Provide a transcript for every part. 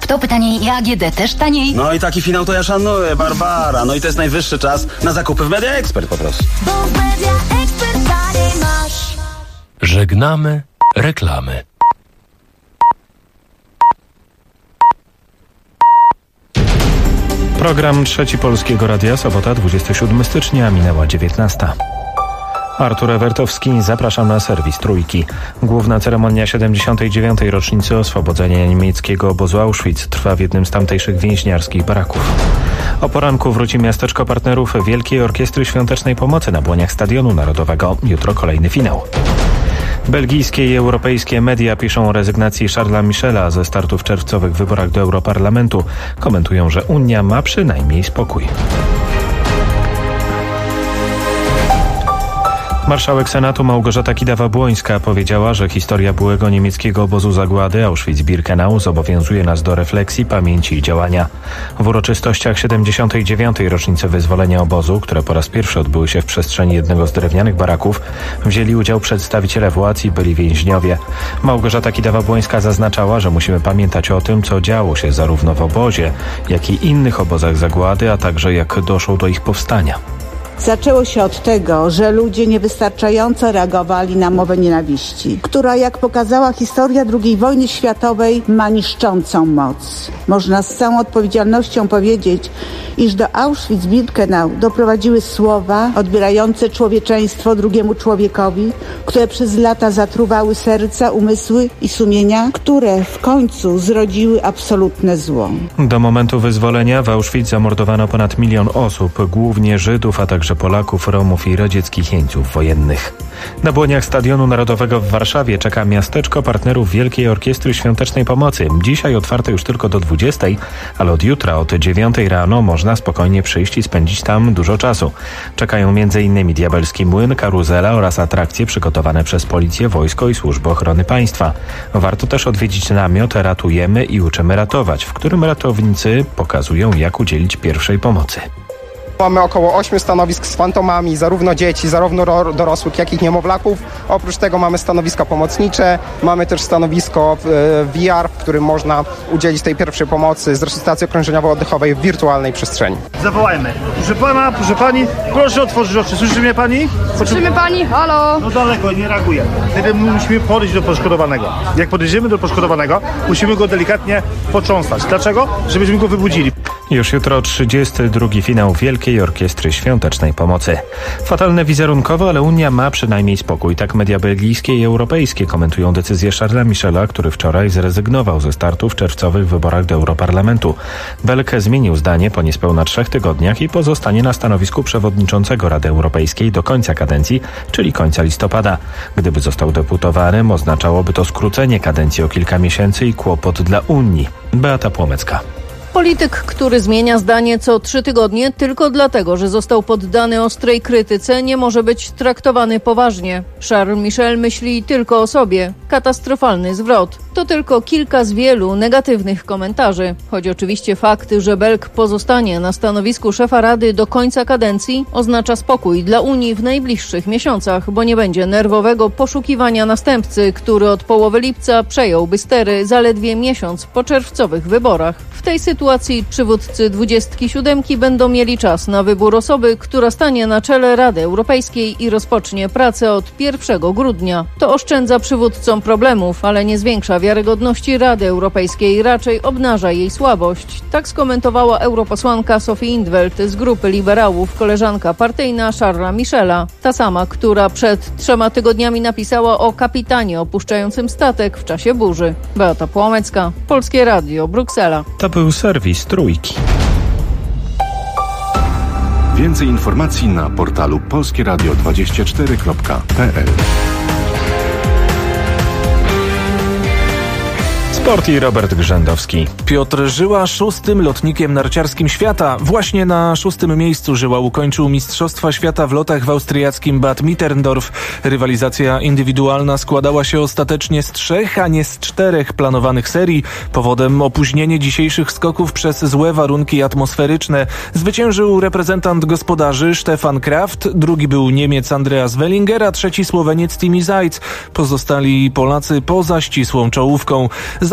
Kto pytaniej i AGD też taniej? No i taki finał to ja szanuję, Barbara. No i to jest najwyższy czas na zakupy w Media Expert po prostu. Bo w Media Expert taniej masz. Żegnamy reklamy. Program Trzeci Polskiego Radia, sobota 27 stycznia, minęła 19. Artur Ewertowski, zapraszam na serwis Trójki. Główna ceremonia 79. rocznicy oswobodzenia niemieckiego obozu Auschwitz trwa w jednym z tamtejszych więźniarskich baraków. O poranku wróci miasteczko partnerów Wielkiej Orkiestry Świątecznej Pomocy na błoniach Stadionu Narodowego. Jutro kolejny finał. Belgijskie i europejskie media piszą o rezygnacji Charlesa Michela ze startu w czerwcowych wyborach do Europarlamentu. Komentują, że Unia ma przynajmniej spokój. Marszałek Senatu Małgorzata Kidawa-Błońska powiedziała, że historia byłego niemieckiego obozu zagłady Auschwitz-Birkenau zobowiązuje nas do refleksji, pamięci i działania. W uroczystościach 79. rocznicy wyzwolenia obozu, które po raz pierwszy odbyły się w przestrzeni jednego z drewnianych baraków, wzięli udział przedstawiciele władz i byli więźniowie. Małgorzata Kidawa-Błońska zaznaczała, że musimy pamiętać o tym, co działo się zarówno w obozie, jak i innych obozach zagłady, a także jak doszło do ich powstania. Zaczęło się od tego, że ludzie niewystarczająco reagowali na mowę nienawiści, która, jak pokazała historia II wojny światowej, ma niszczącą moc. Można z całą odpowiedzialnością powiedzieć, iż do Auschwitz-Birkenau doprowadziły słowa odbierające człowieczeństwo drugiemu człowiekowi, które przez lata zatruwały serca, umysły i sumienia, które w końcu zrodziły absolutne zło. Do momentu wyzwolenia w Auschwitz zamordowano ponad 1 milion osób, głównie Żydów, a także Polaków, Romów i radzieckich jeńców wojennych. Na błoniach Stadionu Narodowego w Warszawie czeka miasteczko partnerów Wielkiej Orkiestry Świątecznej Pomocy. Dzisiaj otwarte już tylko do 20, ale od jutra od 9 rano można spokojnie przyjść i spędzić tam dużo czasu. Czekają m.in. Diabelski Młyn, karuzela oraz atrakcje przygotowane przez Policję, Wojsko i Służbę Ochrony Państwa. Warto też odwiedzić namiot Ratujemy i Uczymy Ratować, w którym ratownicy pokazują, jak udzielić pierwszej pomocy. Mamy około 8 stanowisk z fantomami, zarówno dzieci, zarówno dorosłych, jak i niemowlaków. Oprócz tego mamy stanowiska pomocnicze, mamy też stanowisko VR, w którym można udzielić tej pierwszej pomocy z resuscytacji okrążeniowo-oddechowej w wirtualnej przestrzeni. Zawołajmy. Proszę pana, proszę pani, proszę otworzyć oczy. Słyszy mnie pani? Słyszymy pani, halo? No daleko, nie reaguje. Wtedy musimy podejść do poszkodowanego. Jak podejdziemy do poszkodowanego, musimy go delikatnie potrząsać. Dlaczego? Żebyśmy go wybudzili. Już jutro 32. finał Wielkiej Orkiestry Świątecznej Pomocy. Fatalne wizerunkowo, ale Unia ma przynajmniej spokój. Tak media belgijskie i europejskie komentują decyzję Charlesa Michela, który wczoraj zrezygnował ze startu w czerwcowych wyborach do Europarlamentu. Belg zmienił zdanie po niespełna 3 tygodniach i pozostanie na stanowisku przewodniczącego Rady Europejskiej do końca kadencji, czyli końca listopada. Gdyby został deputowanym, oznaczałoby to skrócenie kadencji o kilka miesięcy i kłopot dla Unii. Beata Płomecka. Polityk, który zmienia zdanie co 3 tygodnie tylko dlatego, że został poddany ostrej krytyce, nie może być traktowany poważnie. Charles Michel myśli tylko o sobie. Katastrofalny zwrot. To tylko kilka z wielu negatywnych komentarzy. Choć oczywiście fakt, że Belg pozostanie na stanowisku szefa Rady do końca kadencji, oznacza spokój dla Unii w najbliższych miesiącach, bo nie będzie nerwowego poszukiwania następcy, który od połowy lipca przejąłby stery zaledwie miesiąc po czerwcowych wyborach. W tej sytuacji przywódcy 27 będą mieli czas na wybór osoby, która stanie na czele Rady Europejskiej i rozpocznie pracę od 1 grudnia. To oszczędza przywódcom problemów, ale nie zwiększa wiarygodności Rady Europejskiej, raczej obnaża jej słabość. Tak skomentowała europosłanka Sophie in 't Veld z grupy liberałów, koleżanka partyjna Charlesa Michela. Ta sama, która przed 3 tygodniami napisała o kapitanie opuszczającym statek w czasie burzy. Beata Płomecka, Polskie Radio, Bruksela. To był serwis Trójki. Więcej informacji na portalu polskieradio24.pl. Sport i Robert Grzędowski. Piotr Żyła 6. lotnikiem narciarskim świata. Właśnie na 6. miejscu Żyła ukończył Mistrzostwa Świata w lotach w austriackim Bad Mitterndorf. Rywalizacja indywidualna składała się ostatecznie z 3, a nie z 4 planowanych serii. Powodem opóźnienie dzisiejszych skoków przez złe warunki atmosferyczne. Zwyciężył reprezentant gospodarzy Stefan Kraft, drugi był Niemiec Andreas Wellinger, a trzeci Słoweniec Timi Zajc. Pozostali Polacy poza ścisłą czołówką. Za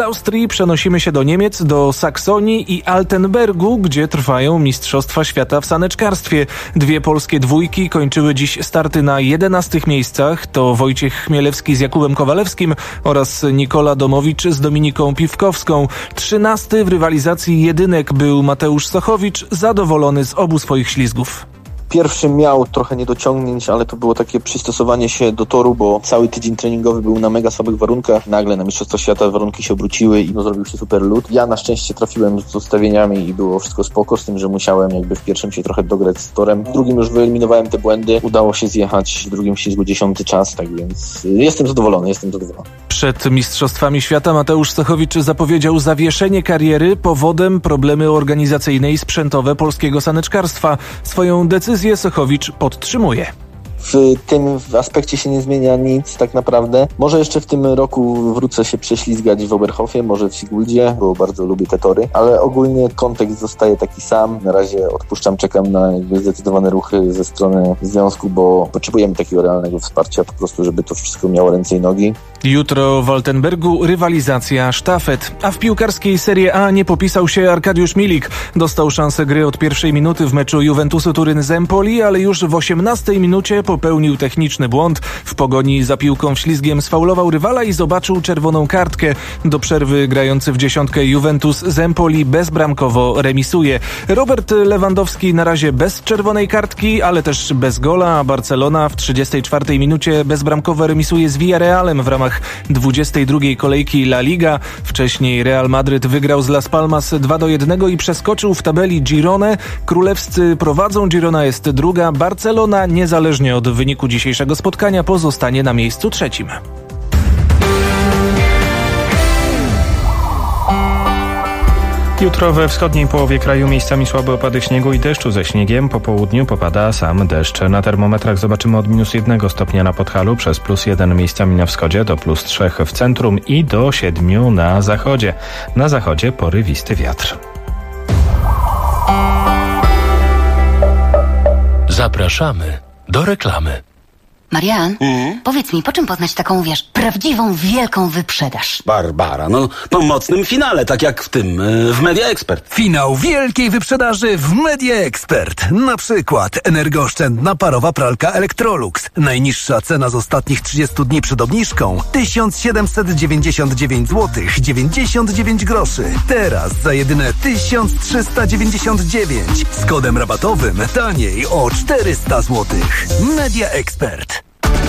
Austrii przenosimy się do Niemiec, do Saksonii i Altenbergu, gdzie trwają Mistrzostwa Świata w saneczkarstwie. 2 polskie dwójki kończyły dziś starty na 11 miejscach. To Wojciech Chmielewski z Jakubem Kowalewskim oraz Nikola Domowicz z Dominiką Piwkowską. 13 w rywalizacji jedynek był Mateusz Sochowicz, zadowolony z obu swoich ślizgów. Pierwszy miał trochę niedociągnięć, ale to było takie przystosowanie się do toru, bo cały tydzień treningowy był na mega słabych warunkach. Nagle na Mistrzostwa Świata warunki się obróciły i zrobił się super lód. Ja na szczęście trafiłem z ustawieniami i było wszystko spoko, z tym, że musiałem jakby w pierwszym się trochę dograć z torem. W drugim już wyeliminowałem te błędy. Udało się zjechać w drugim ślizgu 10. czas, tak więc jestem zadowolony. Przed Mistrzostwami Świata Mateusz Sochowicz zapowiedział zawieszenie kariery. Powodem problemy organizacyjne i sprzętowe polskiego saneczkarstwa. Swoją decyzję Sochowicz podtrzymuje. W tym aspekcie się nie zmienia nic tak naprawdę. Może jeszcze w tym roku wrócę się prześlizgać w Oberhofie, może w Siguldzie, bo bardzo lubię te tory, ale ogólnie kontekst zostaje taki sam. Na razie odpuszczam, czekam na jakby zdecydowane ruchy ze strony związku, bo potrzebujemy takiego realnego wsparcia po prostu, żeby to wszystko miało ręce i nogi. Jutro w Altenbergu rywalizacja sztafet, a w piłkarskiej Serie A nie popisał się Arkadiusz Milik. Dostał szansę gry od pierwszej minuty w meczu Juventusu Turyn z Empoli, ale już w 18 minucie popełnił techniczny błąd. W pogoni za piłką ślizgiem sfaulował rywala i zobaczył czerwoną kartkę. Do przerwy grający w dziesiątkę Juventus z Empoli bezbramkowo remisuje. Robert Lewandowski na razie bez czerwonej kartki, ale też bez gola, a Barcelona w 34 minucie bezbramkowo remisuje z Villarrealem w ramach 22 kolejki La Liga. Wcześniej Real Madryt wygrał z Las Palmas 2-1 i przeskoczył w tabeli Gironę. Królewscy prowadzą, Girona jest druga. Barcelona niezależnie od wyniku dzisiejszego spotkania pozostanie na miejscu 3. Jutro we wschodniej połowie kraju miejscami słabe opady śniegu i deszczu ze śniegiem. Po południu popada sam deszcz. Na termometrach zobaczymy od -1 stopnia na Podhalu, przez +1 miejscami na wschodzie, do +3 w centrum i do 7 na zachodzie. Na zachodzie porywisty wiatr. Zapraszamy do reklamy. Marian, powiedz mi, po czym poznać taką, prawdziwą, wielką wyprzedaż? Barbara, po mocnym finale, tak jak w Media Expert. Finał wielkiej wyprzedaży w Media Expert. Na przykład energooszczędna parowa pralka Electrolux. Najniższa cena z ostatnich 30 dni przed obniżką 1799 zł 99 groszy. Teraz za jedyne 1399. Z kodem rabatowym taniej o 400 zł. Media Expert.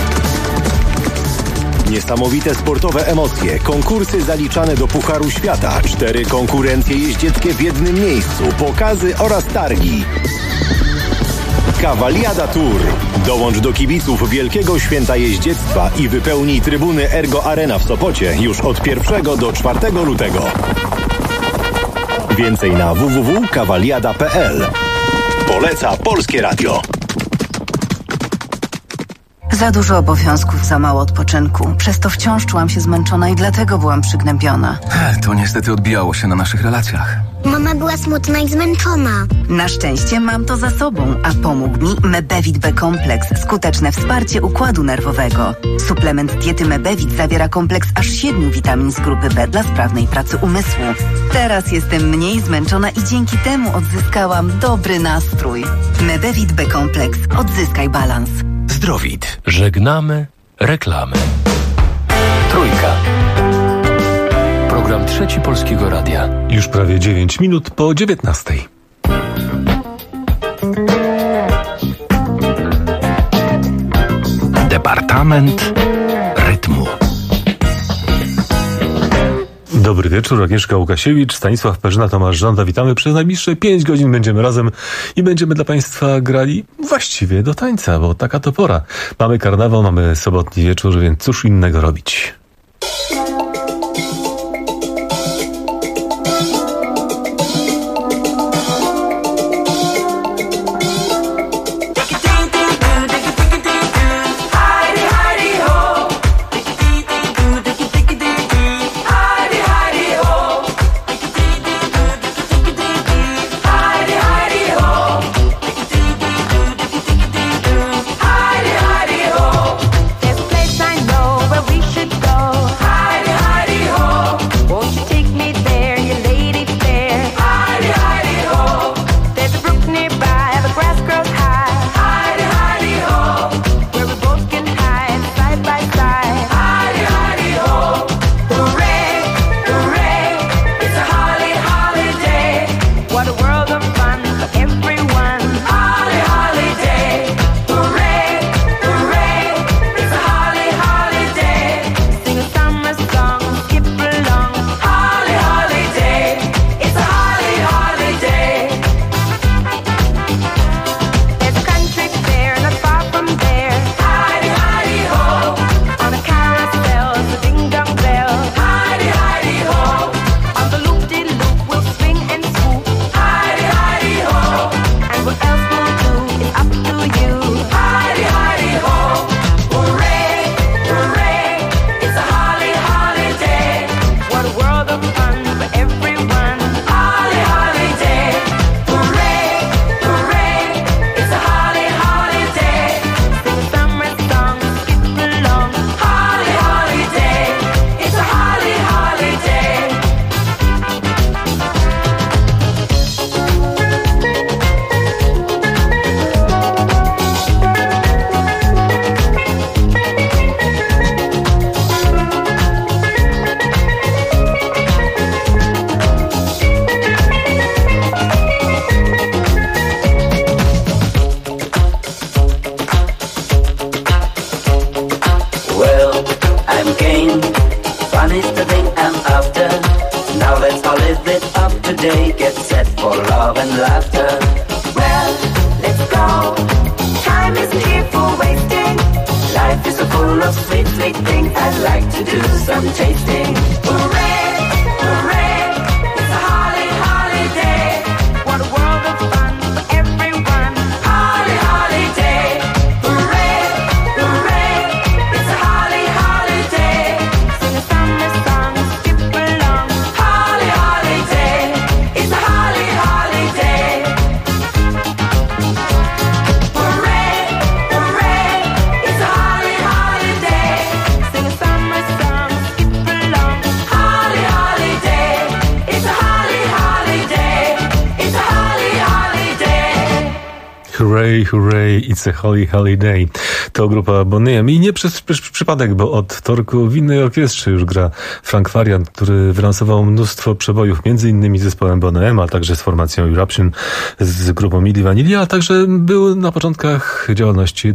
Niesamowite sportowe emocje, konkursy zaliczane do Pucharu Świata, 4 konkurencje jeździeckie w jednym miejscu, pokazy oraz targi. Cavaliada Tour. Dołącz do kibiców Wielkiego Święta Jeździectwa i wypełnij trybuny Ergo Arena w Sopocie już od 1 do 4 lutego. Więcej na www.cavaliada.pl. Poleca Polskie Radio. Za dużo obowiązków, za mało odpoczynku. Przez to wciąż czułam się zmęczona i dlatego byłam przygnębiona. To niestety odbijało się na naszych relacjach. Mama była smutna i zmęczona. Na szczęście mam to za sobą, a pomógł mi Mebevit B-kompleks. Skuteczne wsparcie układu nerwowego. Suplement diety Mebevit zawiera kompleks aż 7 witamin z grupy B dla sprawnej pracy umysłu. Teraz jestem mniej zmęczona i dzięki temu odzyskałam dobry nastrój. Mebevit B-kompleks. Odzyskaj balans. Zdrowit. Żegnamy reklamy. Trójka. Program Trzeci Polskiego Radia. Już prawie 9 minut po 19. Departament Rytmu. Dobry wieczór, Agnieszka Łukasiewicz, Stanisław Perzyna, Tomasz Żąda. Witamy. Przez najbliższe 5 godzin będziemy razem i będziemy dla Państwa grali właściwie do tańca, bo taka to pora. Mamy karnawał, mamy sobotni wieczór, więc cóż innego robić. There's a place I know where we should go. Today get set for love and laughter. Well, let's go. Time isn't here for wasting. Life is so full of sweet, sweet things. I'd like to do some tasting. Hooray, hooray, it's a holly, holiday. What a world of fun for everyone. Holly, holiday. Hooray, hooray, it's a holly, holiday. Sing a summer song, skip along. Holly, holiday, it's a holly, holiday. Hooray, hooray, it's a holly, holiday. Sing a summer song, skip along. Holly, holiday, it's a holly, holiday. It's a holly, holiday. Hooray, hooray, it's a holy holiday. To grupa Bonnie M. I nie przez przypadek, bo od wtorku w innej orkiestrze już gra Frank Farian, który wylansował mnóstwo przebojów, między innymi z zespołem Bonnie M., a także z formacją Eruption, z grupą Milli Vanilli, a także był na początkach działalności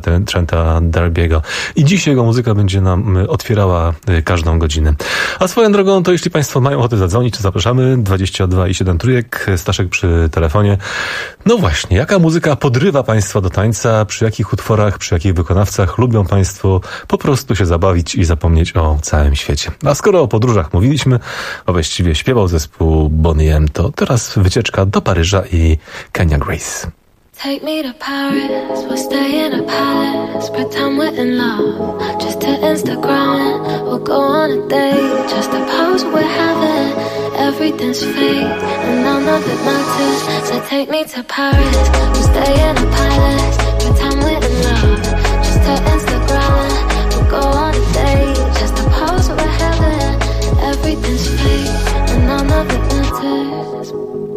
Trenta D'Arby'ego. I dziś jego muzyka będzie nam otwierała każdą godzinę. A swoją drogą, to jeśli Państwo mają ochotę zadzwonić, to zapraszamy. 22 i 7 trójek, Staszek przy telefonie. No właśnie, jaka muzyka podrywa Państwa do tańca? Przy jakich utworach, przy jakich wykonawcach lubią Państwo po prostu się zabawić i zapomnieć o całym świecie? A skoro o podróżach mówiliśmy, a właściwie śpiewał zespół Bonnie M., to teraz wycieczka do Paryża i Kenya Grace. Take me to Paris, we'll stay in a palace, pretend we're in love, just to Instagram it, we'll go on a date, just to pose we're having, everything's fake, and none of it matters, so take me to Paris, we'll stay in a palace, pretend we're in love, just to Instagram it, we'll go on a date, just to pose we're having, everything's fake, and none of it matters,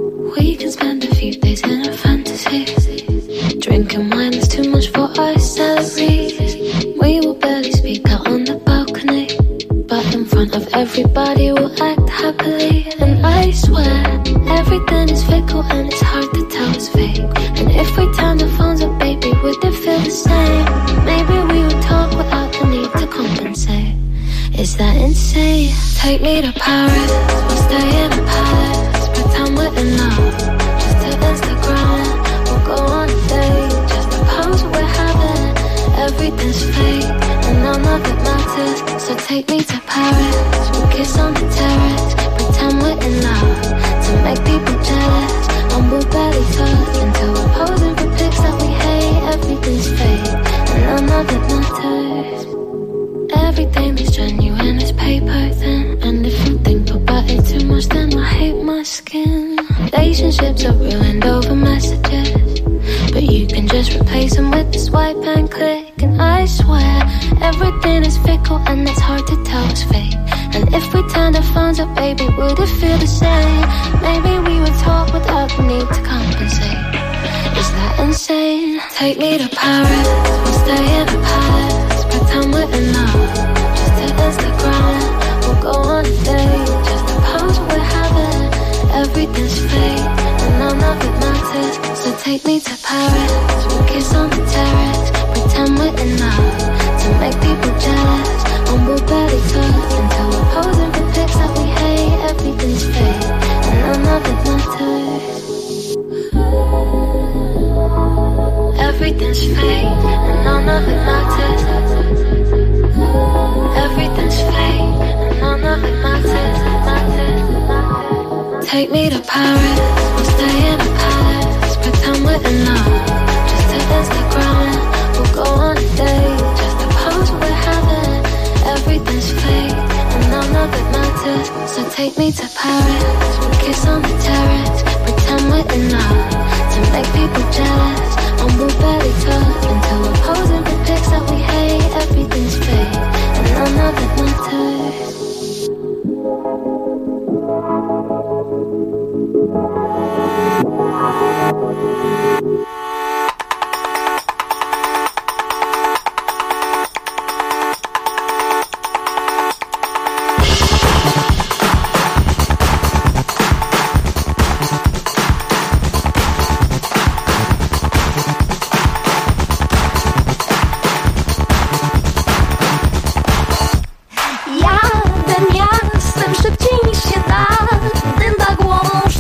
we can spend a few days in a fantasy. Drinking wine is too much for our salaries. We will barely speak out on the balcony, but in front of everybody we'll act happily. And I swear, everything is fickle and it's hard to tell it's fake. And if we turn the phones up, baby, would it feel the same? Maybe we would talk without the need to compensate. Is that insane? Take me to Paris, we'll stay in a palace, pretend we're in love, just to Instagram it. Go on a date, just to pose we're having, everything's fake, and none of it matters, so take me to Paris, we'll kiss on the terrace, pretend we're in love, to make people jealous, and we'll barely touch, until we're posing for pics that we hate, everything's fake, and none of it matters, everything is genuine, it's paper thin, and if you think about it too much, then I hate my skin, relationships are ruined over messages, but you can just replace them with a swipe and click. And I swear, everything is fickle and it's hard to tell it's fake. And if we turn the phones up, baby, would it feel the same? Maybe we would talk without the need to compensate. Is that insane? Take me to Paris, we'll stay in a palace, pretend we're in love, just to Instagram it, we'll go on a date, just to pose we're having, everything's fake, and none of it matters, so take me to Paris, we'll kiss on the terrace, pretend we're in love, to make people jealous, and we'll barely touch, until we're posing for pics that we hate, everything's fake, and none of it matters, everything's fake, and none of it matters, everything's fake, and none of it matters, take me to Paris, we'll stay in a palace, pretend we're in love, just to Instagram it, we'll go on a date, just to pose we're having, everything's fake, and none of it matters, so take me to Paris, we'll kiss on the terrace, pretend we're in love, to make people jealous, and we'll barely touch, until we're posing for pics that we hate, everything's fake, and none of it matters. Jadę miastem szybciej niż się da, tym tak głową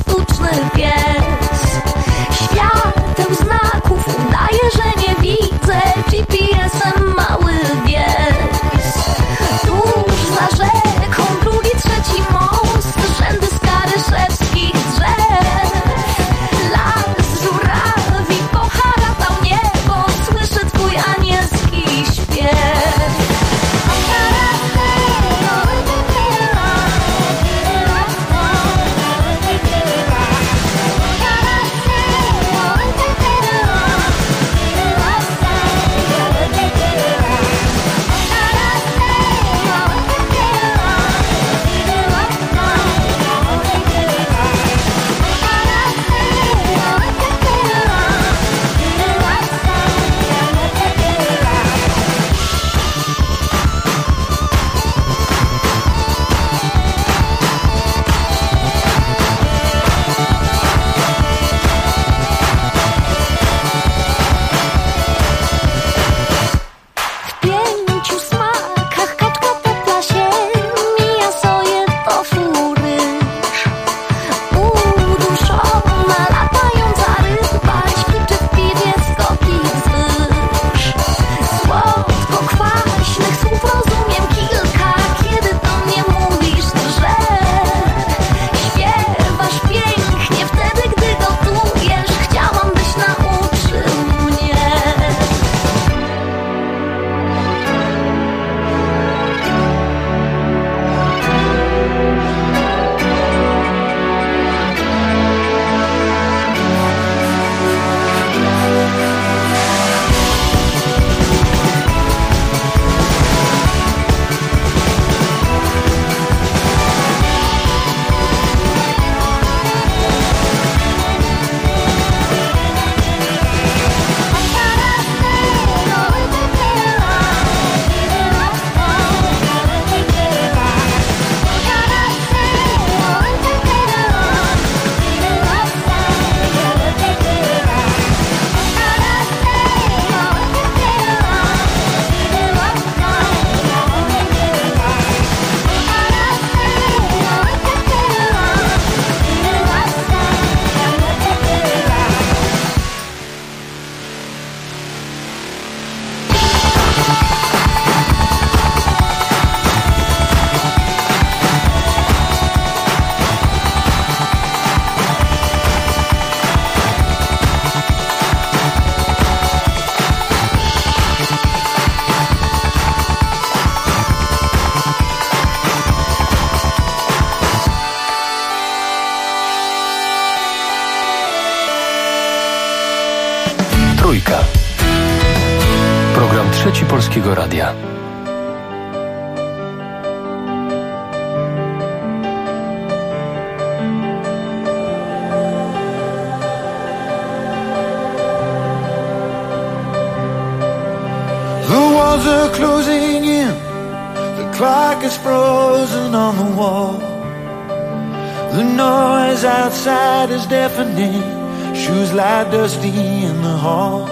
Trójka. Program Trzeci Polskiego Radia. The walls are closing in. The clock is frozen on the wall. The noise outside is deafening. Shoes lie dusty in the hall.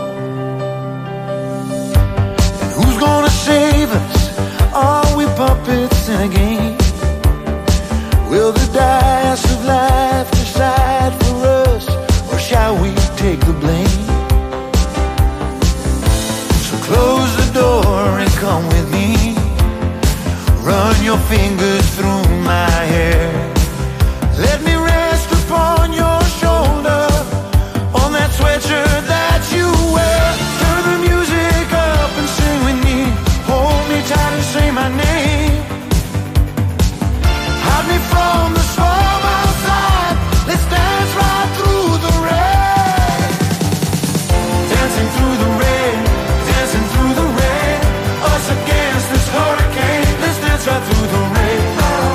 And who's gonna save us? Are we puppets in a game? Will the dice of life decide for us, or shall we take the blame? So close the door and come with me. Run your fingers through my hair. Let me rest upon your shoulder, on that sweatshirt that you wear. Turn the music up and sing with me. Hold me tight and say my name. Hide me from the storm outside. Let's dance right through the rain. Dancing through the rain, dancing through the rain. Us against this hurricane. Let's dance right through the rain.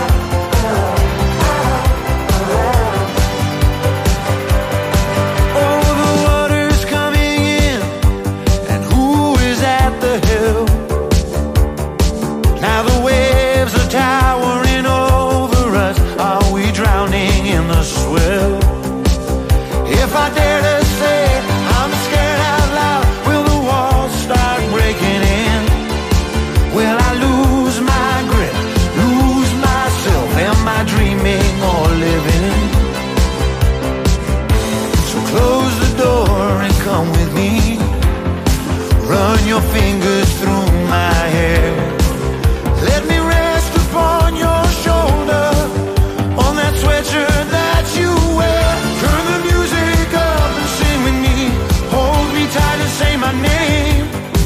Towering over us, are we drowning in the swell? If I dare to say I'm scared out loud, will the walls start breaking in? Will I lose my grip, lose myself? Am I dreaming or living? So close the door and come with me. Run your fingers through my hair. Let me rest upon your shoulder, on that sweatshirt that you wear. Turn the music up and sing with me. Hold me tight and say my name.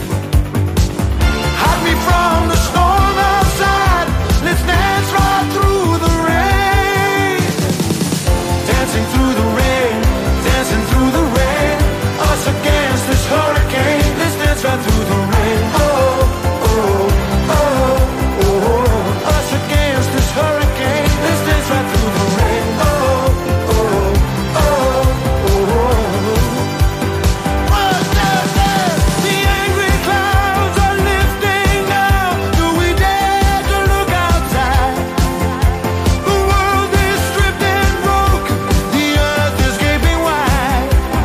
Hide me from the storm outside. Let's dance right through the rain. Dancing through the rain, dancing through the rain. Us against this hurricane. Let's dance right through the rain. Oh, oh, oh, oh. Us against this hurricane. Let's dance right through the rain. Oh, oh, oh, oh. What's that there? The angry clouds are lifting now. Do we dare to look outside? The world is stripped and broken. The earth is gaping wide.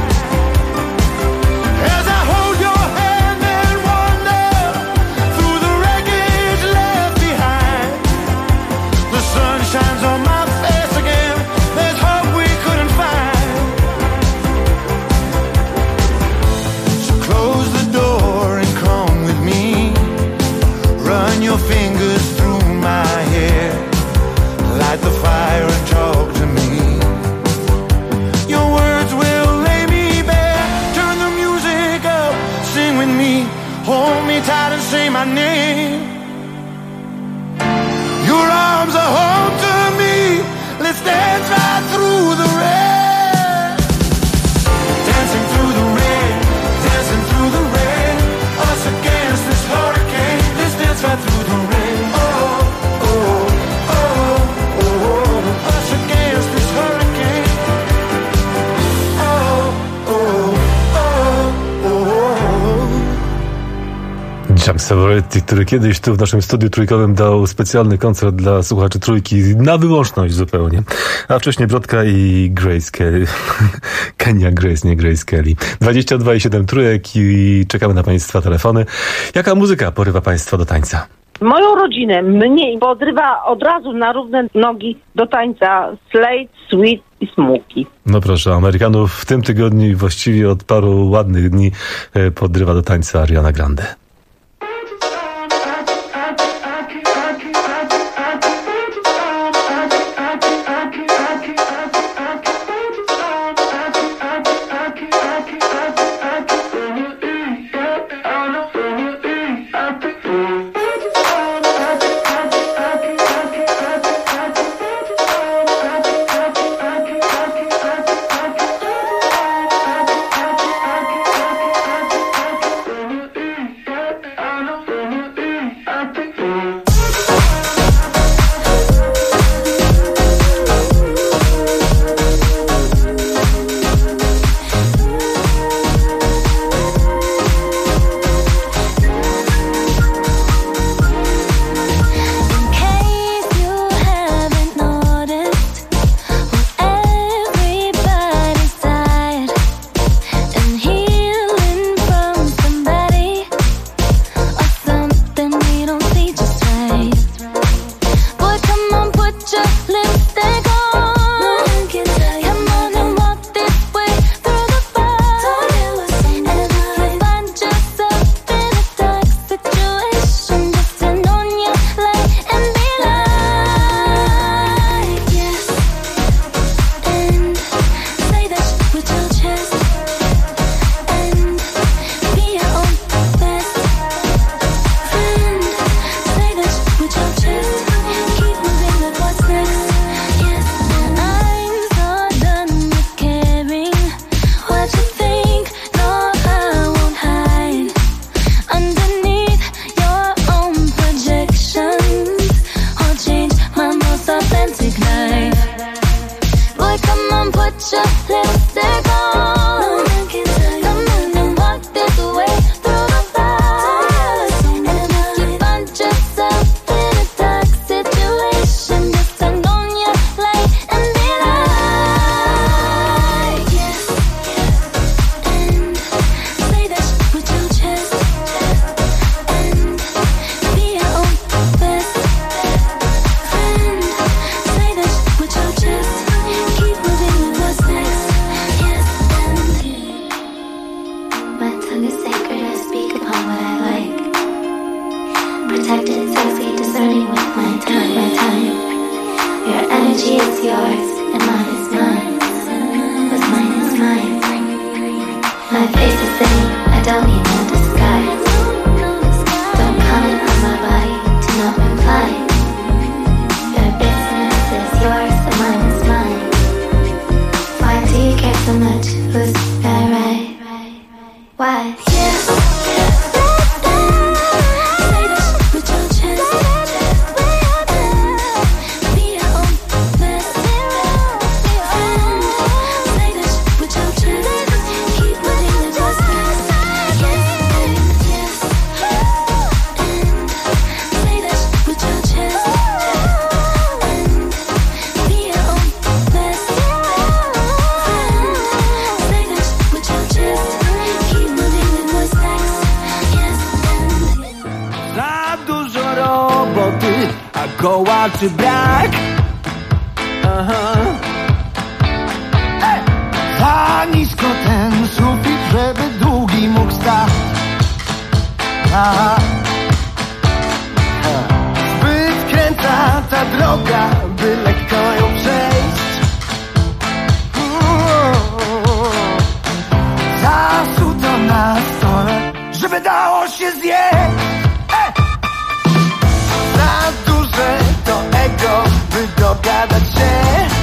As I hold your hand and wander through the wreckage left behind, the sun shines on my face again. There's hope we couldn't find. So close the door and come with me. Run your fingers through my hair. Light the fire and talk to me. Your words will lay me bare. Turn the music up, sing with me. Hold me tight and say my name. Your arms are home to me. Let's dance right through the rain. Dancing through the rain, dancing through the rain. Us against this hurricane. Let's dance right through the rain. Oh, oh, oh, oh. Us against this hurricane. Oh, oh, oh, oh. Jack Savoretti, który kiedyś tu w naszym studiu trójkowym dał specjalny koncert dla słuchaczy trójki na wyłączność zupełnie. A wcześniej Brodka i Grace Kelly. Kenya Grace, nie Grace Kelly. 22,7 trójek i czekamy na Państwa telefony. Jaka muzyka porywa Państwa do tańca? Moją rodzinę mniej podrywa od razu na równe nogi do tańca Slade, Sweet i Smokey. No proszę, Amerykanów w tym tygodniu i właściwie od paru ładnych dni podrywa do tańca Ariana Grande. put your lipstick on. No man can tell you. Come on and walk this way through the fire. And if you find yourself in a dark situation, just turn on your light and be like, yes. And say that shit with your chest. And be your own best friend. Say that shit with your chest. Keep moving with what's next. Yes, and my tongue is sacred, I speak upon what I like. Protected, sexy, discerning with my time. Your energy is yours, and mine is mine. What's mine is mine. My face is sane, I don't need no disguise. Don't comment on my body, do not reply. Your business is yours, and mine is mine. Why do you care so much? Who's that right? Why? Yes. Say that shit with your chest. Be your own best friend. Say that shit with your chest. Keep moving with what's next. Yes, and say that shit with your chest. And be your own best friend. Say that shit with your chest. Keep moving with what's next. Yes, and Za dużo roboty, a kołaczy brak. Aha. Za nisko ten sufit, żeby długi mógł stać. Aha. Zbyt kręta ta droga, by lekko ją przejść. Zasuto na stole, żeby dało się zjeść. Za duże to ego, by dogadać się.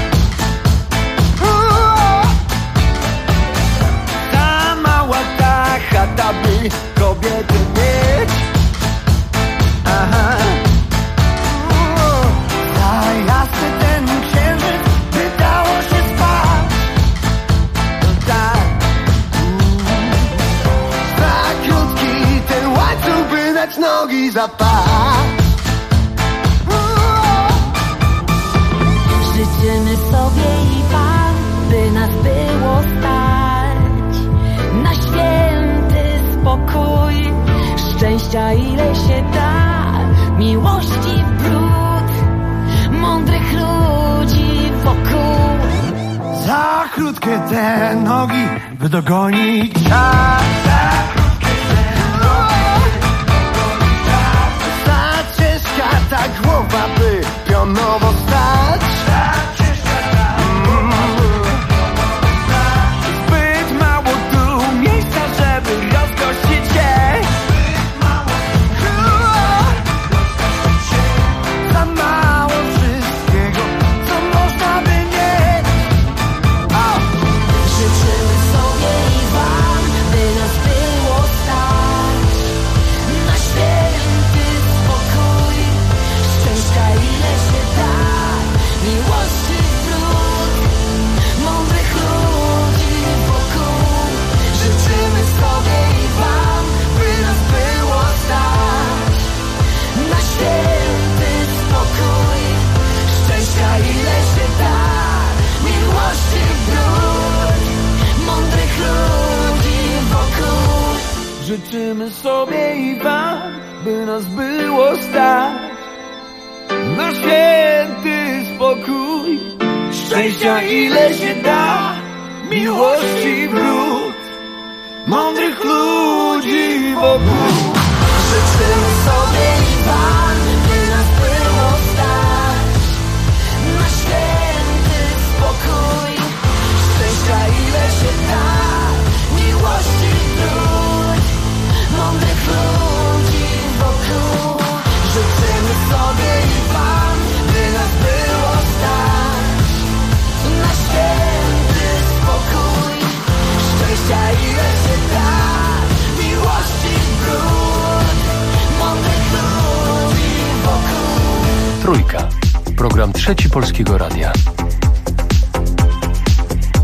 Za mała ta chata, by kobiety mieć. Aha. Za jasny ten księżyc, by dało się spać. Tak. Za krótki ten łańcuch, by dać nogi za pas. życzymy sobie i Wam, by nas było stać na święty spokój, szczęścia ile się da, miłości w bród, mądrych ludzi wokół. Za krótkie te nogi, by dogonić czas. Za ciężka ta głowa, by pionowo stać. Zbyt mało tu miejsca, żeby rozgościć się. Za mało wszystkiego, co można by mieć. Życzymy sobie i Wam, by nas było stać na święty spokój, szczęścia ile się da, miłości wśród mądrych ludzi wokół. Życzymy sobie i Wam, by nas było stać na święty spokój, szczęścia ile się da, miłości wśród mądrych ludzi wokół. Życzymy sobie i Wam, by nas było stać na święty spokój, szczęścia ile się da, miłości wrót mądrych ludzi wokół. Życzymy sobie i Wam, by nas było stać na święty spokój, szczęścia ile się da, miłości wśród mądrych ludzi wokół. Życzymy sobie i Wam, by nas było stać na święty spokój, szczęścia ile się da, miłości wśród mądrych ludzi wokół. Trójka. Program Trzeci Polskiego Radia.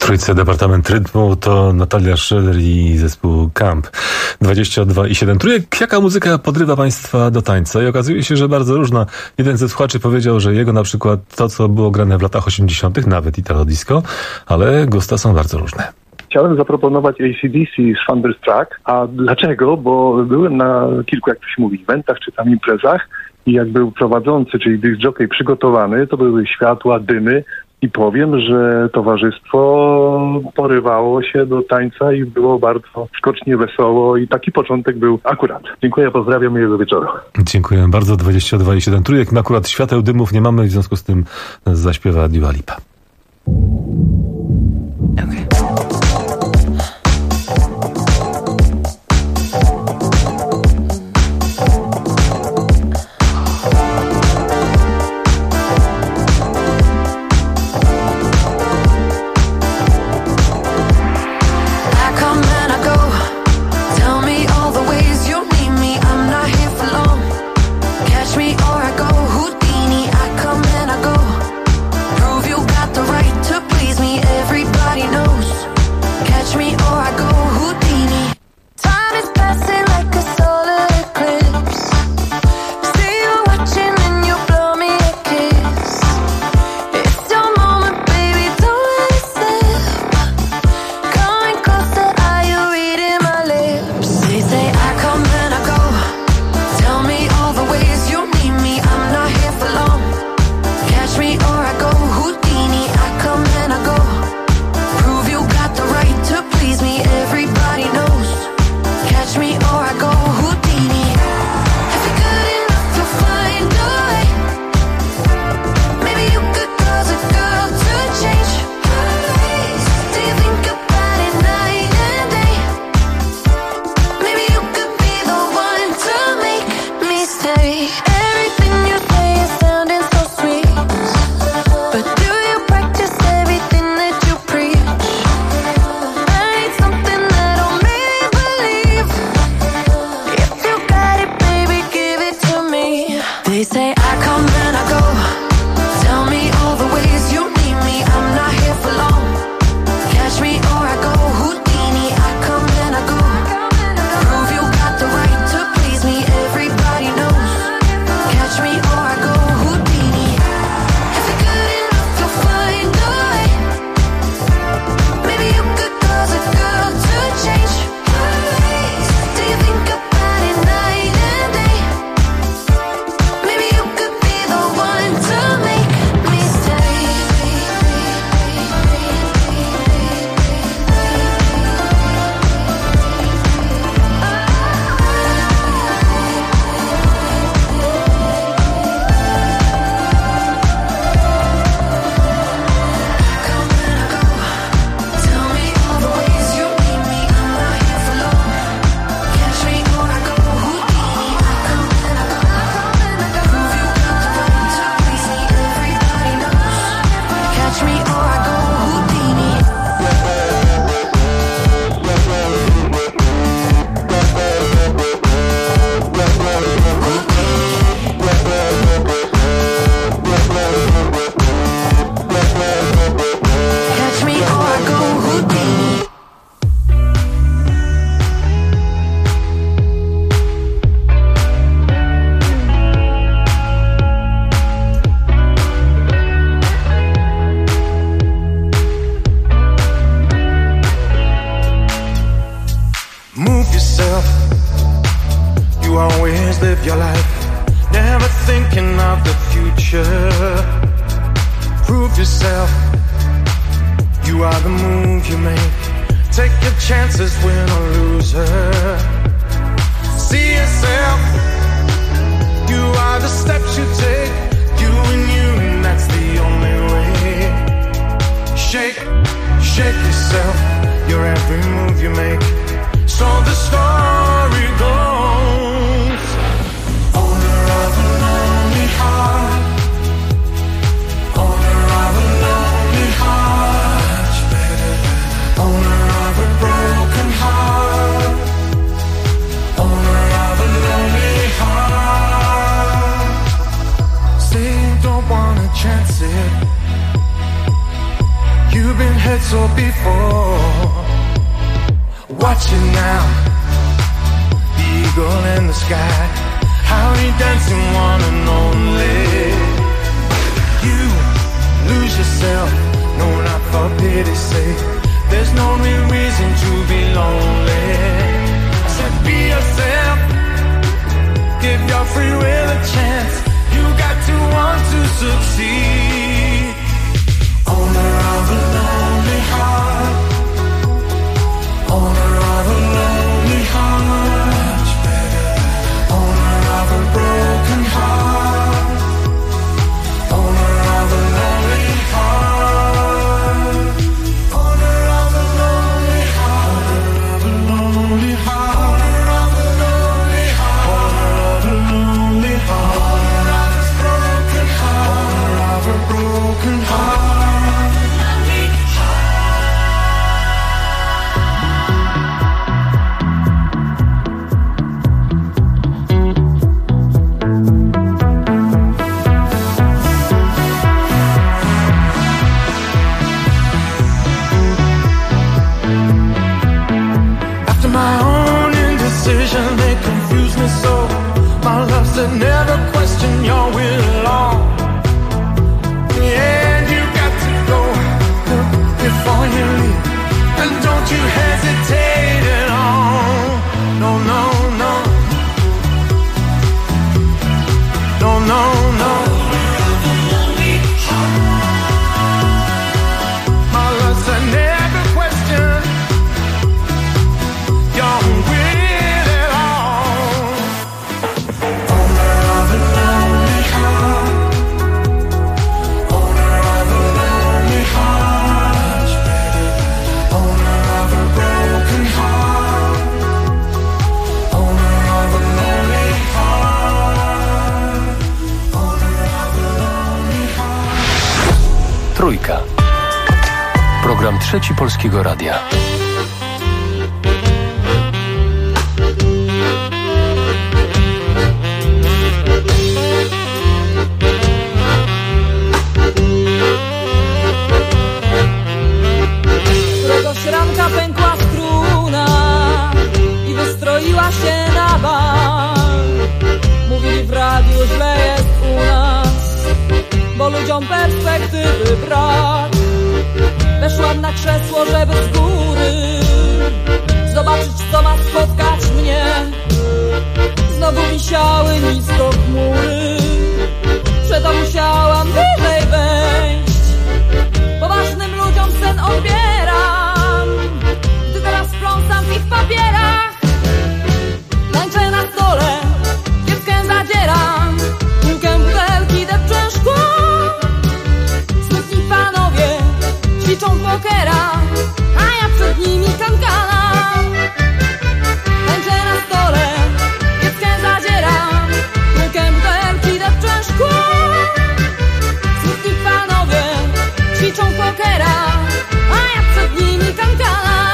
Trójce Departament Rytmu to Natalia Schroeder i zespół Camp. 22,7 trójek. Jaka muzyka podrywa Państwa do tańca? I okazuje się, że bardzo różna. Jeden ze słuchaczy powiedział, że jego na przykład to, co było grane w latach 80., nawet Italo Disco, ale gusta są bardzo różne. Chciałem zaproponować AC/DC z Thunderstruck. A dlaczego? Bo byłem na kilku, jak to się mówi, eventach czy tam imprezach i jak był prowadzący, czyli disc jockey przygotowany, to były światła, dymy i powiem, że towarzystwo porywało się do tańca i było bardzo skocznie, wesoło i taki początek był akurat. Dziękuję, pozdrawiam, miłego wieczoru. Dziękuję bardzo. 22,7 trójek. My akurat świateł, dymów nie mamy, w związku z tym zaśpiewa Dua Lipa. live your life, never thinking of the future. Prove yourself, you are the move you make. Take your chances, win or loser. See yourself, you are the steps you take. You and you, and that's the only way. Shake, shake yourself, your every move you make. So the story goes, owner of a lonely heart, owner of a lonely heart, owner of a broken heart, owner of a lonely heart. Say you don't wanna chance it, you've been heard so before. Watch it now, the eagle in the sky, how he dancing one and only. You lose yourself, no, not for pity's sake. There's no real reason to be lonely. I said be yourself, give your free will a chance. You got to want to succeed. Owner of a lonely heart, owner of a lonely heart, owner of a broken heart, owner of a lonely heart, owner of a lonely heart, owner of a lonely heart, owner of a lonely heart, owner of a lonely heart, owner of a broken heart, owner of a broken heart. They confuse me so. My love said never question your will at all. Yeah, you got to go before you leave, and don't you hesitate at all. No, no, no, no, no, no. My love said never question your will. Trójka. Program Trzeci Polskiego Radia. Któregoś ranka pękła struna i wystroiła się na bal. Mówili w radiu, źle jest u nas, bo ludziom perspektywy brak. Weszłam na krzesło, żeby z góry zobaczyć, co ma spotkać mnie. Znowu wisiały nisko chmury, przeto musiałam wyżej wejść. Poważnym ludziom sen odbieram, gdy teraz pląsam w ich papierach. Tańczę na stole, kiepkę zadzieram, kulkę butelki depczę szkło. Smutni panowie ćwiczą pokera, a ja przed nimi kankana. Tańczę na stole, kiepkę zadzieram, kulkę butelki depczę szkło. Smutni panowie ćwiczą pokera, a ja przed nimi kankana.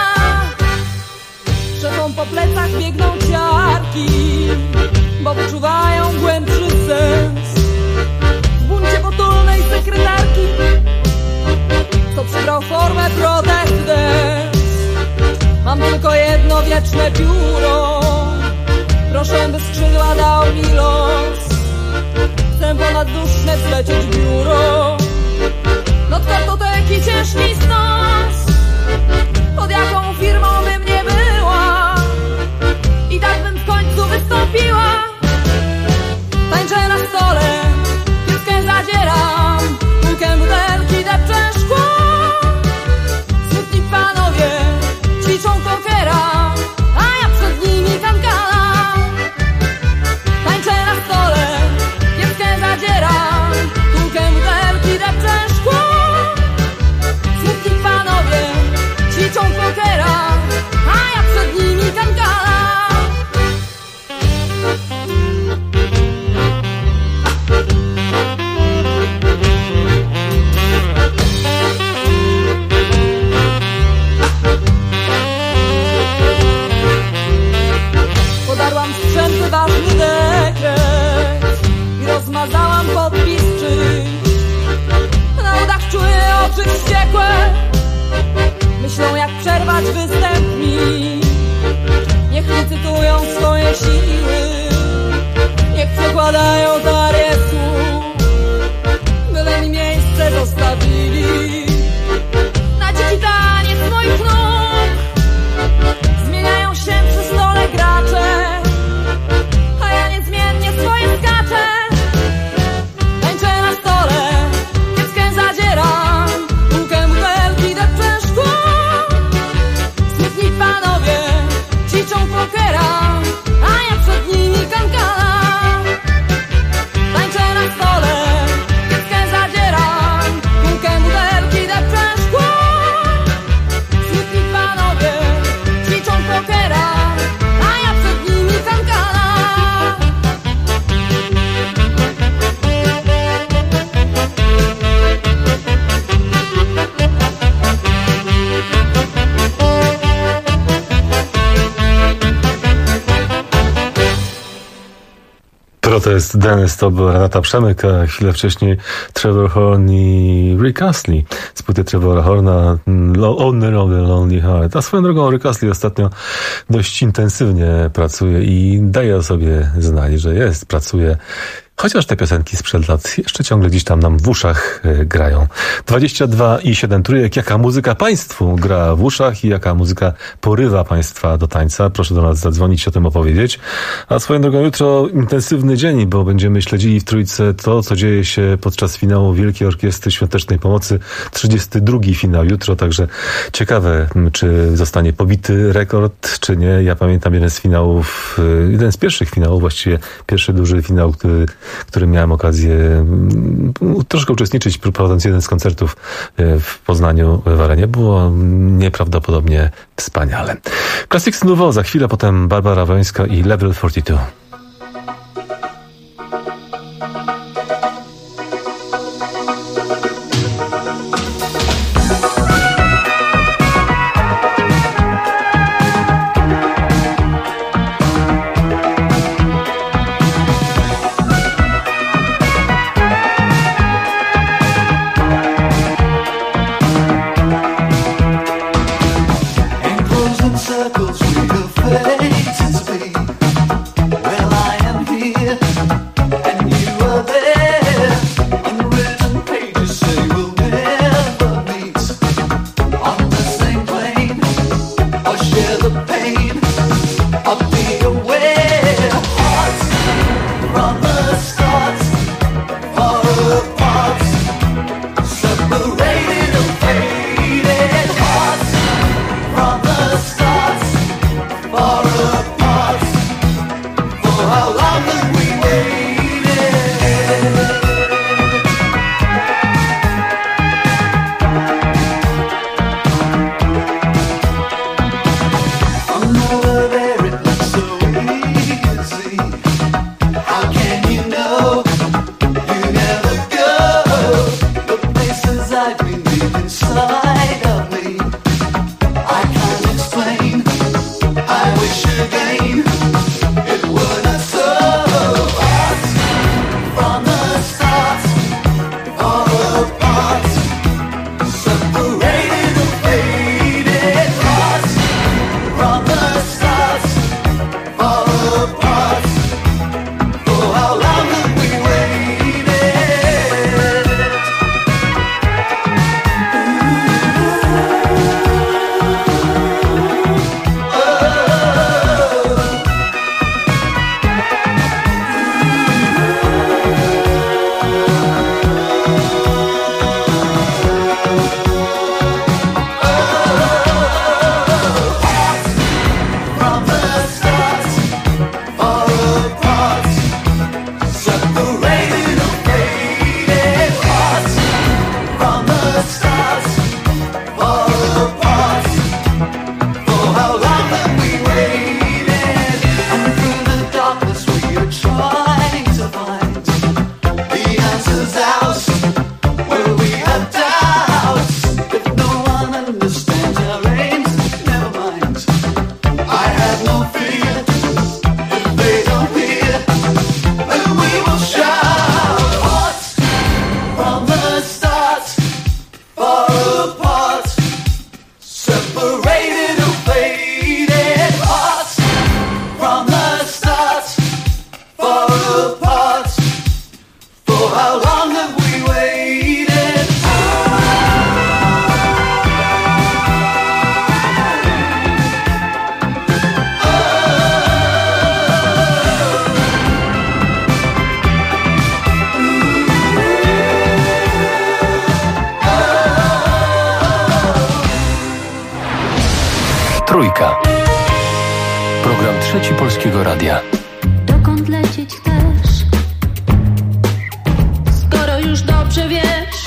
Szefom po plecach biegną ciarki, bo wyczuwają głębszy sens w buncie potulnej sekretarki, co przybrał formę protest dance. Mam tylko jedno wieczne pióro, proszę, by skrzydła dał mi los. Chcę ponad duszne wlecieć biuro, not kartoteki ciężki stos. Pod jaką firmą bym nie była, i tak bym w końcu wystąpiła. Tańczę na stole, piłkę zadzieram, kulkę butelki depczę szkło. Smutni panowie ćwiczą pokera, a ja przed nimi kankana. Tańczę na stole, piłkę zadzieram, kulkę butelki depczę szkło. Smutni dać występ mi. Niech licytują swoje siły, niech przekładają tarię słów, byle mi miejsce zostawili na dziki taniec moich nóg. Zmieniają się przy stole gracze, a ja niezmiennie swoje skaczę. Tańczę na stole, kieckę zadzieram, bułkę butelki depczę szkło. Smutni panowie ćwiczą pokera, a ja przed nimi kankana. Tańczę na stole, kieckę zadzieram, bułkę butelki depczę szkło. Smutni panowie ćwiczą pokera, a ja przed nimi kankana. Protest Dennis to była Renata Przemyk, a chwilę wcześniej Trevor Horn i Rick Astley z płyty Trevora Horna Owner of the Lonely Heart. A swoją drogą Rick Astley ostatnio dość intensywnie pracuje i daje o sobie znać, że pracuje. Chociaż te piosenki sprzed lat jeszcze ciągle gdzieś tam nam w uszach grają. 22,7 trójek. Jaka muzyka Państwu gra w uszach i jaka muzyka porywa Państwa do tańca? Proszę do nas zadzwonić, o tym opowiedzieć. A swoją drogą jutro intensywny dzień, bo będziemy śledzili w Trójce to, co dzieje się podczas finału Wielkiej Orkiestry Świątecznej Pomocy. 32. finał jutro, także ciekawe, czy zostanie pobity rekord, czy nie. Ja pamiętam jeden z pierwszych finałów, właściwie pierwszy duży finał, który miałem okazję troszkę uczestniczyć, prowadząc jeden z koncertów w Poznaniu w Arenie. Było nieprawdopodobnie wspaniale. Classics Nouveau za chwilę, potem Barbara Wońska i Level 42. Circles we have faces be. Well, I am here. separated Trójka. Program Trzeci Polskiego Radia. Dokąd lecieć chcesz? Skoro już dobrze wiesz,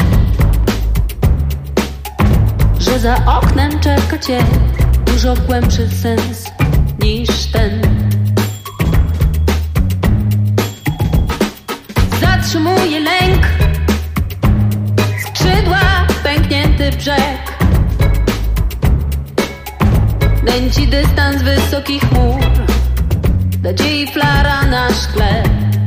że za oknem czeka cię dużo głębszy sens niż ten. Zatrzymuje lęk, skrzydła, pęknięty brzeg. Nęci dystans wysokich chmur, nadziei flara na szkle.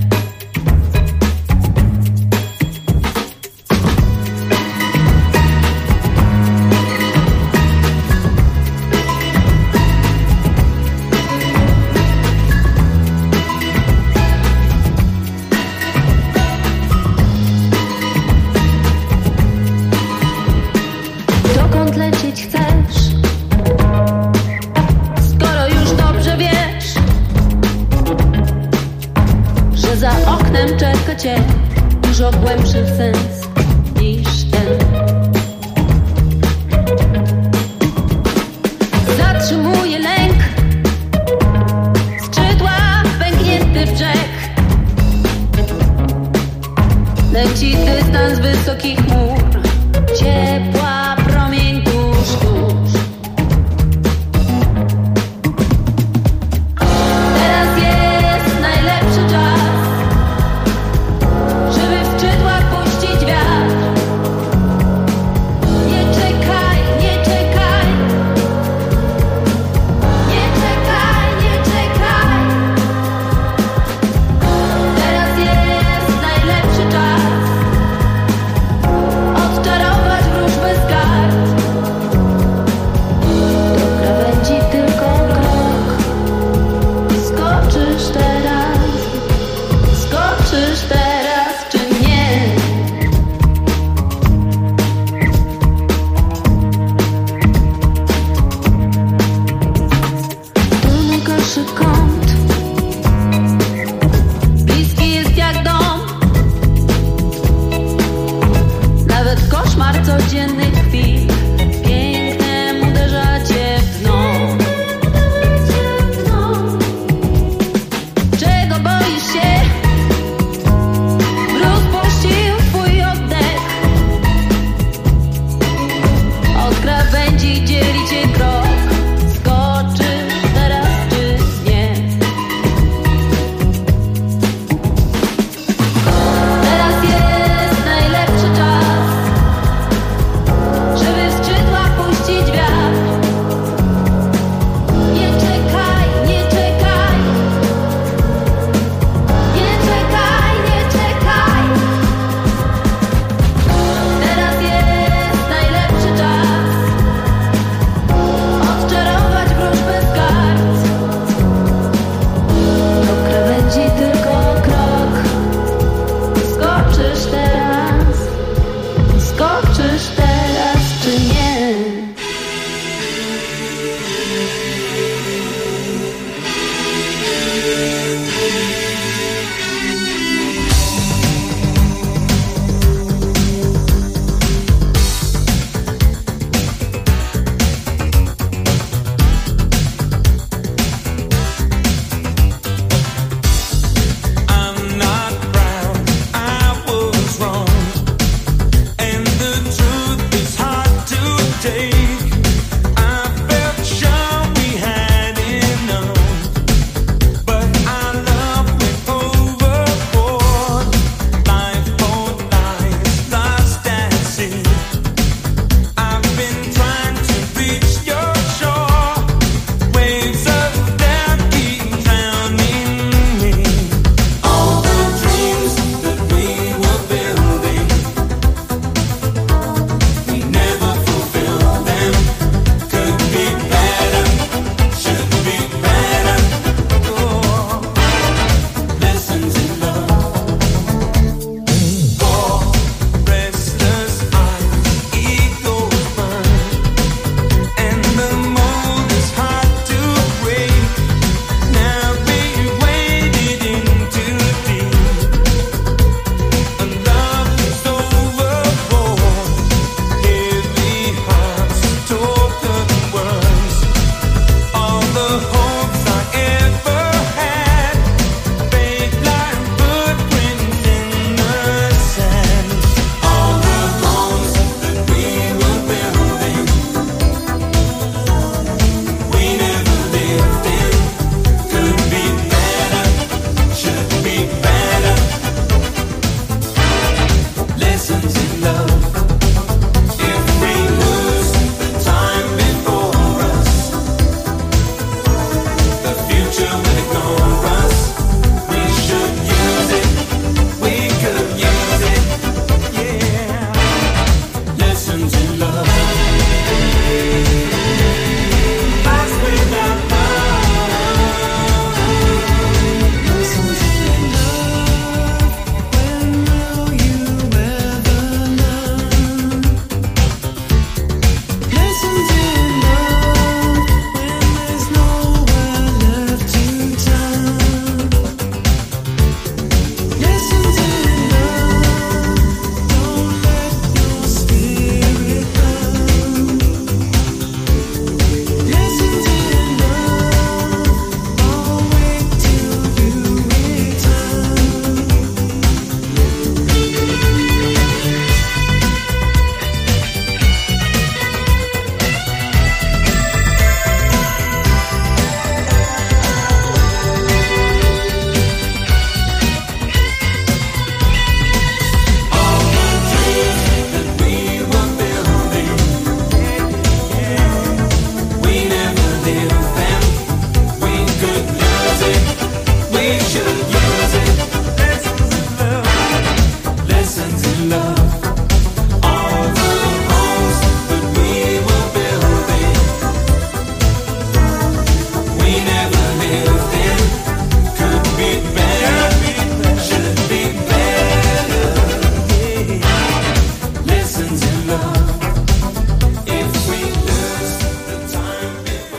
Dokąd lecieć chcesz? Skoro już dobrze wiesz,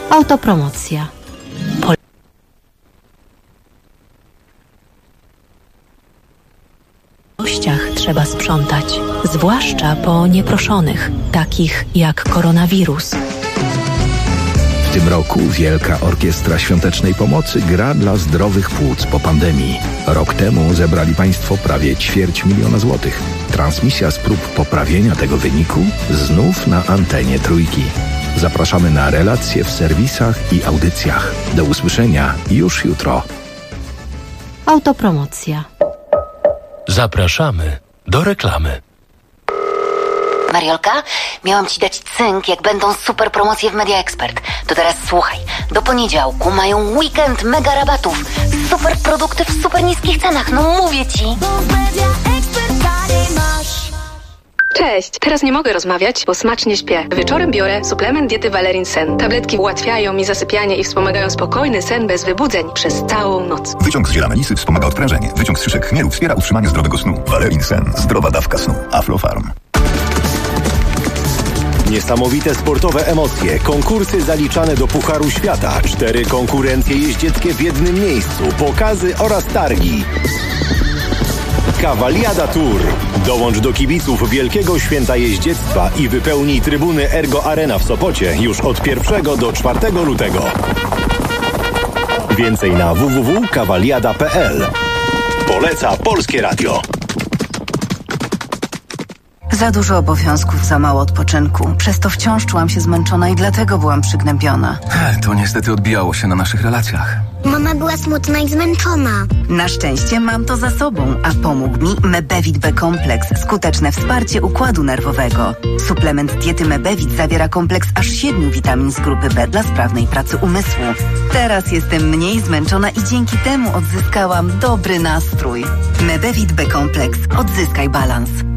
Autopromocja. Trzeba sprzątać, zwłaszcza po nieproszonych, takich jak koronawirus. W tym roku Wielka Orkiestra Świątecznej Pomocy gra dla zdrowych płuc po pandemii. Rok temu zebrali Państwo prawie 250 000 złotych. Transmisja z prób poprawienia tego wyniku znów na antenie Trójki. Zapraszamy na relacje w serwisach i audycjach. Do usłyszenia już jutro. Autopromocja. Zapraszamy do reklamy. Mariolka, miałam Ci dać cynk, jak będą super promocje w Media Expert. To teraz słuchaj. Do poniedziałku mają weekend mega rabatów. Super produkty w super niskich cenach. No mówię Ci. Cześć, teraz nie mogę rozmawiać, bo smacznie śpię. Wieczorem biorę suplement diety Valerin Sen. Tabletki ułatwiają mi zasypianie i wspomagają spokojny sen bez wybudzeń przez całą noc. Wyciąg z ziela melisy wspomaga odprężenie. Wyciąg z szyszek chmielu wspiera utrzymanie zdrowego snu. Valerin Sen. Zdrowa dawka snu. Aflofarm. Niesamowite sportowe emocje, konkursy zaliczane do Pucharu Świata, 4 konkurencje jeździeckie w jednym miejscu, pokazy oraz targi. Cavaliada Tour. Dołącz do kibiców Wielkiego Święta Jeździectwa i wypełnij trybuny Ergo Arena w Sopocie już od 1 do 4 lutego. Więcej na www.cavaliada.pl. Poleca Polskie Radio. Za dużo obowiązków, za mało odpoczynku. Przez to wciąż czułam się zmęczona i dlatego byłam przygnębiona. To niestety odbijało się na naszych relacjach. Mama była smutna i zmęczona. Na szczęście mam to za sobą, a pomógł mi Mebevit B-kompleks. Skuteczne wsparcie układu nerwowego. Suplement diety Mebevit zawiera kompleks aż 7 witamin z grupy B dla sprawnej pracy umysłu. Teraz jestem mniej zmęczona i dzięki temu odzyskałam dobry nastrój. Mebevit B-kompleks. Odzyskaj balans.